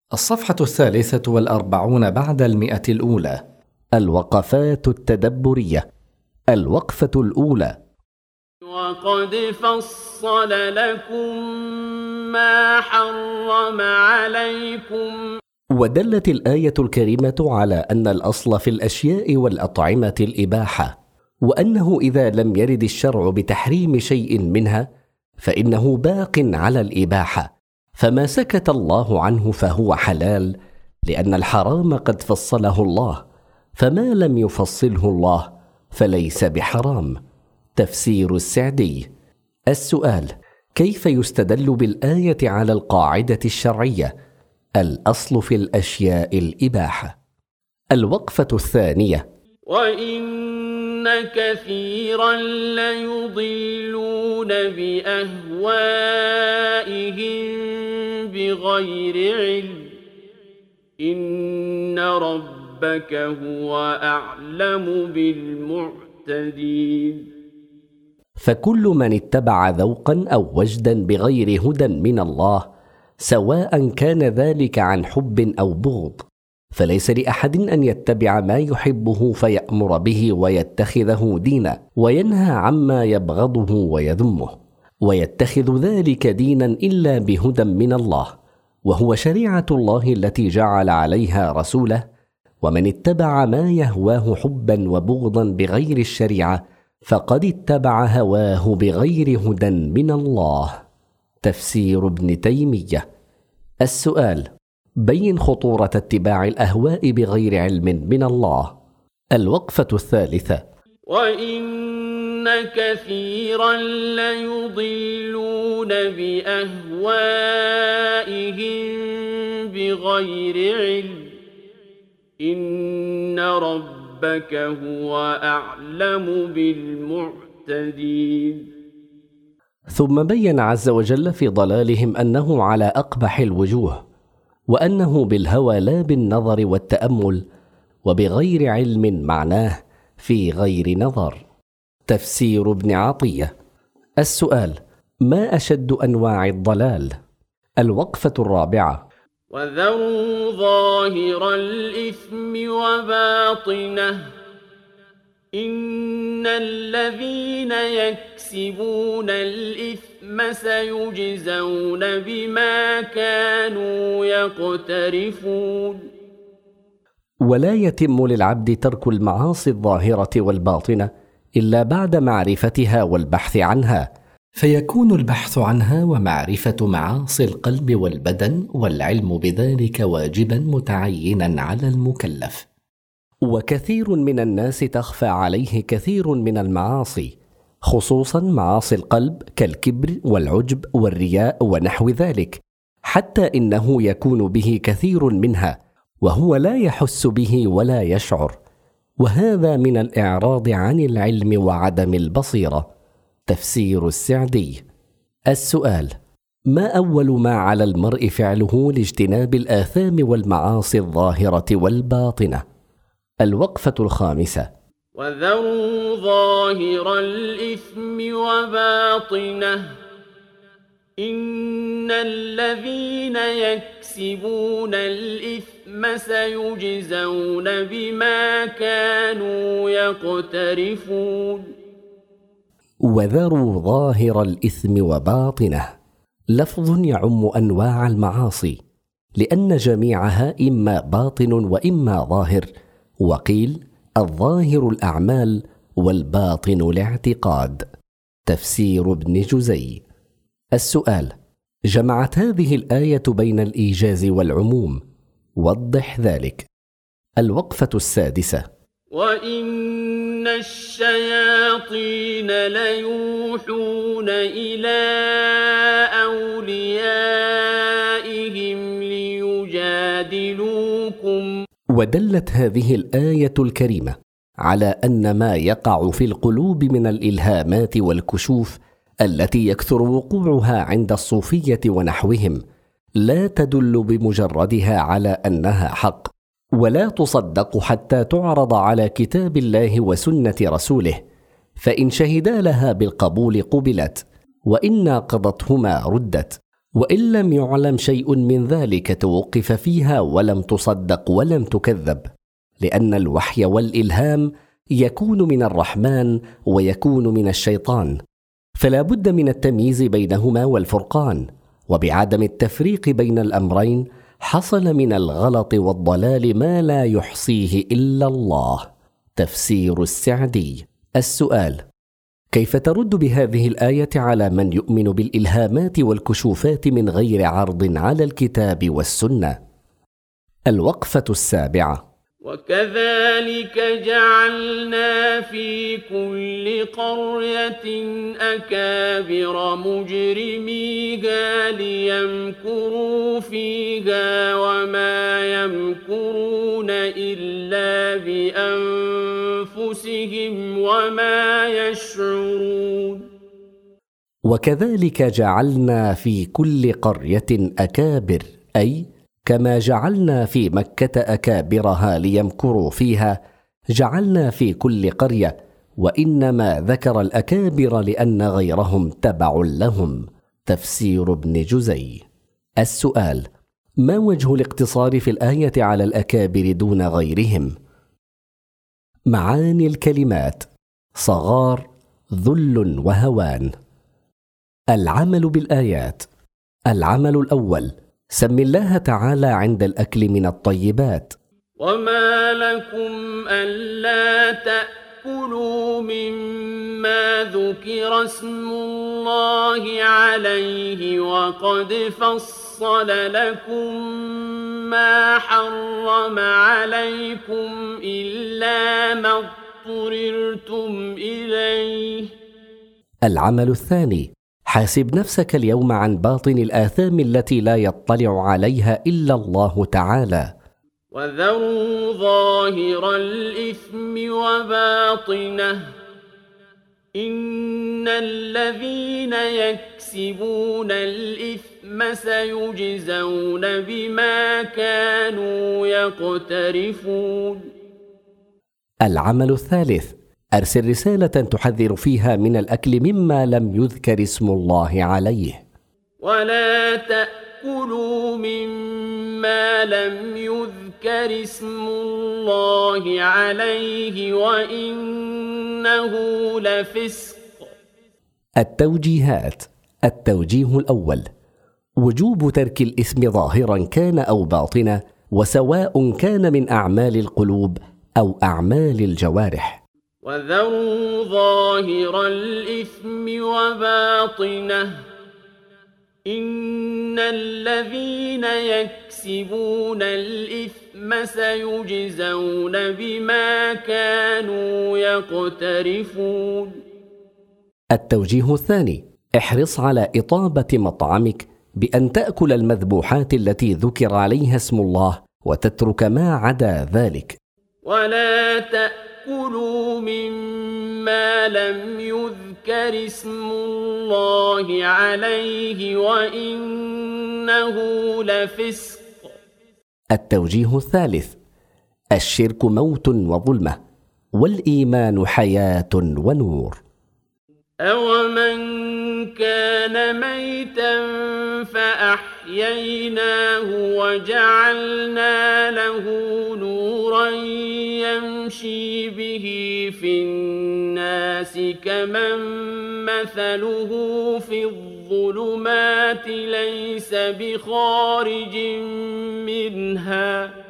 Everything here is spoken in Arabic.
الصفحة 43 بعد 100 الأولى. الوقفات التدبرية. الوقفة الأولى: وقد فصل لكم ما حرم عليكم. ودلت الآية الكريمة على أن الأصل في الأشياء والأطعمة الإباحة، وأنه إذا لم يرد الشرع بتحريم شيء منها فإنه باق على الإباحة، فما سكت الله عنه فهو حلال، لأن الحرام قد فصله الله، فما لم يفصله الله فليس بحرام. تفسير السعدي. السؤال: كيف يستدل بالآية على القاعدة الشرعية الأصل في الأشياء الإباحة؟ الوقفة الثانية: وإن كثيرا ليضلون بأهوائهم بغير علم إن ربك هو أعلم بالمعتدين. فكل من اتبع ذوقا أو وجدا بغير هدى من الله، سواء كان ذلك عن حب أو بغض، فليس لأحد أن يتبع ما يحبه فيأمر به ويتخذه دينا، وينهى عما يبغضه ويذمه، ويتخذ ذلك دينا إلا بهدى من الله، وهو شريعة الله التي جعل عليها رسوله. ومن اتبع ما يهواه حبا وبغضا بغير الشريعة فقد اتبع هواه بغير هدى من الله. تفسير ابن تيمية. السؤال: بين خطورة اتباع الأهواء بغير علم من الله. الوقفة الثالثة: وإن كثيرا ليضلون بأهوائهم بغير علم إن ربك هو أعلم بالمعتدين. ثم بين عز وجل في ضلالهم أنه على أقبح الوجوه، وأنه بالهوى لا بالنظر والتأمل، وبغير علم معناه في غير نظر. تفسير ابن عطية. السؤال: ما أشد أنواع الضلال؟ الوقفة الرابعة: وذروا ظاهر الإثم وباطنه إن الذين يكسبون الإثم سيجزون بما كانوا يقترفون. ولا يتم للعبد ترك المعاصي الظاهرة والباطنة إلا بعد معرفتها والبحث عنها، فيكون البحث عنها ومعرفة معاصي القلب والبدن والعلم بذلك واجبا متعينا على المكلف. وكثير من الناس تخفى عليه كثير من المعاصي، خصوصا معاصي القلب كالكبر والعجب والرياء ونحو ذلك، حتى إنه يكون به كثير منها وهو لا يحس به ولا يشعر، وهذا من الإعراض عن العلم وعدم البصيرة. تفسير السعدي. السؤال: ما أول ما على المرء فعله لاجتناب الآثام والمعاصي الظاهرة والباطنة؟ الوقفة الخامسة: وذروا ظاهر الإثم وباطنه إن الذين يكسبون الإثم سيجزون بما كانوا يقترفون. وذروا ظاهر الإثم وباطنه لفظ يعم أنواع المعاصي، لأن جميعها إما باطن وإما ظاهر، وقيل الظاهر الأعمال والباطن الاعتقاد. تفسير ابن جزي. السؤال: جمعت هذه الآية بين الإيجاز والعموم، وضح ذلك. الوقفة السادسة: وإن الشياطين ليوحون إلى أوليائهم ليجادلوكم. ودلت هذه الآية الكريمة على أن ما يقع في القلوب من الإلهامات والكشوف التي يكثر وقوعها عند الصوفية ونحوهم لا تدل بمجردها على أنها حق، ولا تصدق حتى تعرض على كتاب الله وسنة رسوله، فإن شهدا لها بالقبول قبلت، وإن ناقضتهما ردت، وإن لم يعلم شيء من ذلك توقف فيها ولم تصدق ولم تكذب، لأن الوحي والإلهام يكون من الرحمن ويكون من الشيطان، فلا بد من التمييز بينهما والفرقان، وبعدم التفريق بين الأمرين حصل من الغلط والضلال ما لا يحصيه إلا الله. تفسير السعدي. السؤال: كيف ترد بهذه الآية على من يؤمن بالإلهامات والكشوفات من غير عرض على الكتاب والسنة؟ الوقفة السابعة. وكذلك جعلنا في كل قرية أكابر مجرميها ليمكروا فيها وما يمكرون إلا بأنفسهم وما يشعرون. وكذلك جعلنا في كل قرية أكابر، أي كما جعلنا في مكة أكابرها ليمكروا فيها، جعلنا في كل قرية، وإنما ذكر الأكابر لأن غيرهم تبع لهم. تفسير ابن جزي. السؤال: ما وجه الاقتصار في الآية على الأكابر دون غيرهم؟ معاني الكلمات: صغار، ذل وهوان. العمل بالآيات. العمل الأول: سم الله تعالى عند الأكل من الطيبات. وما لكم ألا تأكلوا مما ذكر اسم الله عليه وقد فصل لكم ما حرم عليكم إلا ما اضطررتم إليه. العمل الثاني: حاسب نفسك اليوم عن باطن الآثام التي لا يطلع عليها إلا الله تعالى. وذروا ظاهر الإثم وباطنه إن الذين يكسبون الإثم سيجزون بما كانوا يقترفون. العمل الثالث: أرسل رسالة تحذر فيها من الأكل مما لم يذكر اسم الله عليه. ولا تأكلوا مما لم يذكر اسم الله عليه وإنه لفسق. التوجيهات. التوجيه الأول: وجوب ترك الإثم ظاهرا كان أو باطنا، وسواء كان من أعمال القلوب أو أعمال الجوارح. وذروا ظاهر الإثم وباطنه إن الذين يكسبون الإثم سيجزون بما كانوا يقترفون. التوجيه الثاني: احرص على إطابة مطعمك بأن تأكل المذبوحات التي ذكر عليها اسم الله وتترك ما عدا ذلك. ولا تأكلوا مما لم يذكر اسم الله عليه وإنه لفسق. التوجيه الثالث: الشرك موت وظلمة، والإيمان حياة ونور. أومن كان ميتا فأحييناه وجعلنا له نورا يمشي به في الناس كمن مثله في الظلمات ليس بخارج منها